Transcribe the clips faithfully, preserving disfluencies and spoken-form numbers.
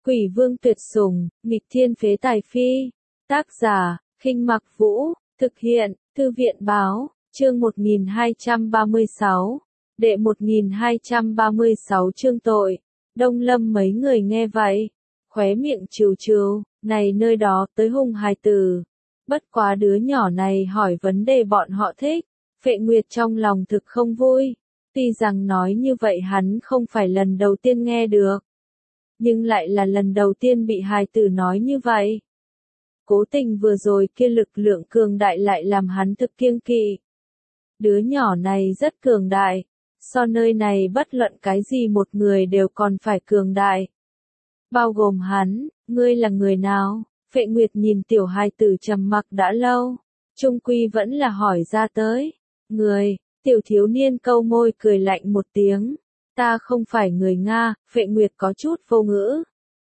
Quỷ vương tuyệt sủng, nghịch thiên phế tài phi. Tác giả, Khinh Mặc Vũ, thực hiện, Thư viện báo, chương một nghìn hai trăm ba mươi sáu, đệ một nghìn hai trăm ba mươi sáu chương tội. Đông Lâm mấy người nghe vậy, khóe miệng trừ trừ, này nơi đó tới hung hài tử. Bất quá đứa nhỏ này hỏi vấn đề bọn họ thích, Phệ Nguyệt trong lòng thực không vui. Tuy rằng nói như vậy hắn không phải lần đầu tiên nghe được, nhưng lại là lần đầu tiên bị hài tử nói như vậy. Cố tình vừa rồi kia lực lượng cường đại lại làm hắn thực kiêng kỵ. Đứa nhỏ này rất cường đại, so nơi này bất luận cái gì một người đều còn phải cường đại. Bao gồm hắn, ngươi là người nào? Phệ Nguyệt nhìn tiểu hài tử trầm mặc đã lâu, chung quy vẫn là hỏi ra tới. Người, tiểu thiếu niên câu môi cười lạnh một tiếng. Ta không phải người Nga, Phệ Nguyệt có chút vô ngữ.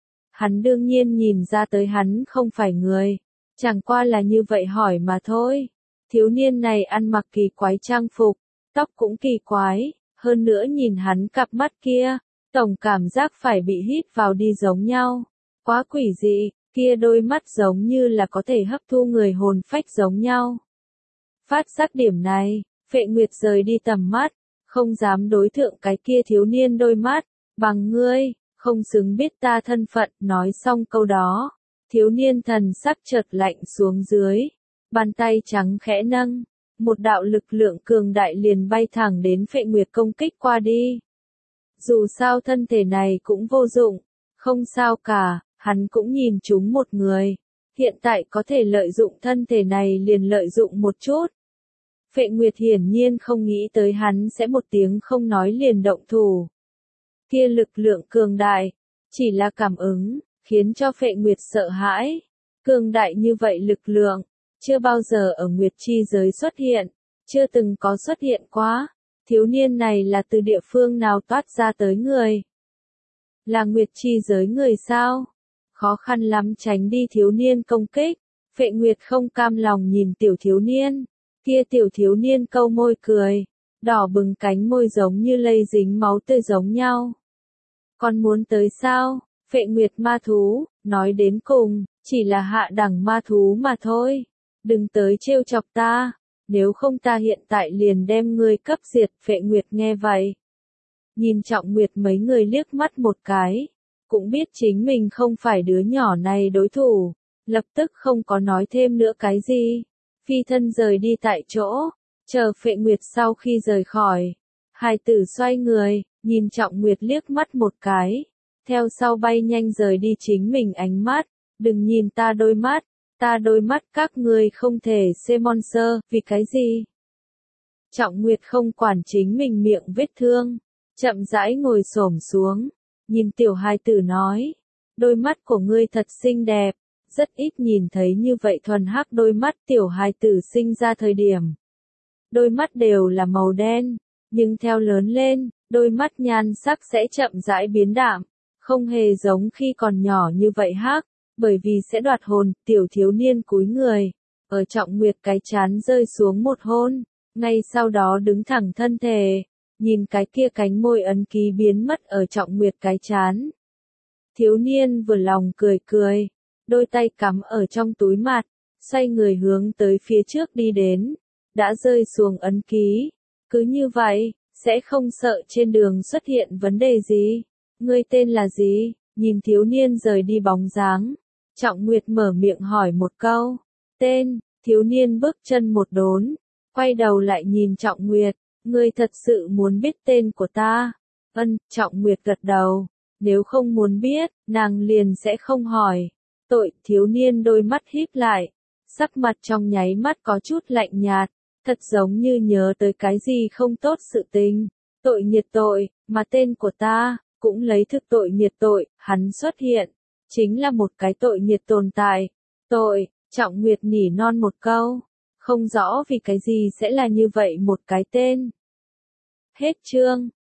Hắn đương nhiên nhìn ra tới hắn không phải người, chẳng qua là như vậy hỏi mà thôi. Thiếu niên này ăn mặc kỳ quái trang phục, tóc cũng kỳ quái, hơn nữa nhìn hắn cặp mắt kia, tổng cảm giác phải bị hít vào đi giống nhau. Quá quỷ dị, kia đôi mắt giống như là có thể hấp thu người hồn phách giống nhau. Phát giác điểm này, Phệ Nguyệt rời đi tầm mắt, không dám đối thượng cái kia thiếu niên đôi mắt, bằng ngươi, không xứng biết ta thân phận. Nói xong câu đó, thiếu niên thần sắc chợt lạnh xuống dưới, bàn tay trắng khẽ nâng, một đạo lực lượng cường đại liền bay thẳng đến Phệ Nguyệt công kích qua đi. Dù sao thân thể này cũng vô dụng, không sao cả, hắn cũng nhìn chúng một người, hiện tại có thể lợi dụng thân thể này liền lợi dụng một chút. Phệ Nguyệt hiển nhiên không nghĩ tới hắn sẽ một tiếng không nói liền động thủ. Kia lực lượng cường đại, chỉ là cảm ứng, khiến cho Phệ Nguyệt sợ hãi. Cường đại như vậy lực lượng, chưa bao giờ ở Nguyệt chi giới xuất hiện, chưa từng có xuất hiện quá. Thiếu niên này là từ địa phương nào toát ra tới người? Là Nguyệt chi giới người sao? Khó khăn lắm tránh đi thiếu niên công kích, Phệ Nguyệt không cam lòng nhìn tiểu thiếu niên. Kia tiểu thiếu niên câu môi cười, đỏ bừng cánh môi giống như lây dính máu tươi giống nhau. Còn muốn tới sao? Phệ Nguyệt ma thú, nói đến cùng, chỉ là hạ đẳng ma thú mà thôi. Đừng tới trêu chọc ta, nếu không ta hiện tại liền đem ngươi cấp diệt. Phệ Nguyệt nghe vậy, nhìn Trọng Nguyệt mấy người liếc mắt một cái, cũng biết chính mình không phải đứa nhỏ này đối thủ, lập tức không có nói thêm nữa cái gì. Phi thân rời đi tại chỗ, chờ Phệ Nguyệt sau khi rời khỏi. Hài tử xoay người, nhìn Trọng Nguyệt liếc mắt một cái, theo sau bay nhanh rời đi chính mình ánh mắt. Đừng nhìn ta đôi mắt, ta đôi mắt các ngươi không thể xem monster, vì cái gì? Trọng Nguyệt không quản chính mình miệng vết thương, chậm rãi ngồi xổm xuống, nhìn tiểu hài tử nói, đôi mắt của ngươi thật xinh đẹp. Rất ít nhìn thấy như vậy thuần hắc đôi mắt. Tiểu hài tử sinh ra thời điểm, đôi mắt đều là màu đen, nhưng theo lớn lên, đôi mắt nhan sắc sẽ chậm rãi biến đạm, không hề giống khi còn nhỏ như vậy hắc, bởi vì sẽ đoạt hồn. Tiểu thiếu niên cúi người, ở Trọng Nguyệt cái trán rơi xuống một hôn, ngay sau đó đứng thẳng thân thể, nhìn cái kia cánh môi ấn ký biến mất ở Trọng Nguyệt cái trán. Thiếu niên vừa lòng cười cười, đôi tay cắm ở trong túi mặt, xoay người hướng tới phía trước đi đến, đã rơi xuống ấn ký. Cứ như vậy, sẽ không sợ trên đường xuất hiện vấn đề gì. Ngươi tên là gì? Nhìn thiếu niên rời đi bóng dáng, Trọng Nguyệt mở miệng hỏi một câu. Tên, thiếu niên bước chân một đốn, quay đầu lại nhìn Trọng Nguyệt, ngươi thật sự muốn biết tên của ta? Ân, Trọng Nguyệt gật đầu, nếu không muốn biết, nàng liền sẽ không hỏi. Tội. Thiếu niên đôi mắt híp lại, sắc mặt trong nháy mắt có chút lạnh nhạt, thật giống như nhớ tới cái gì không tốt sự tình. Tội nghiệt tội, mà tên của ta, cũng lấy thực tội nghiệt tội. Hắn xuất hiện, chính là một cái tội nghiệt tồn tại. Tội. Trọng Nguyệt nỉ non một câu, không rõ vì cái gì sẽ là như vậy một cái tên. Hết chương.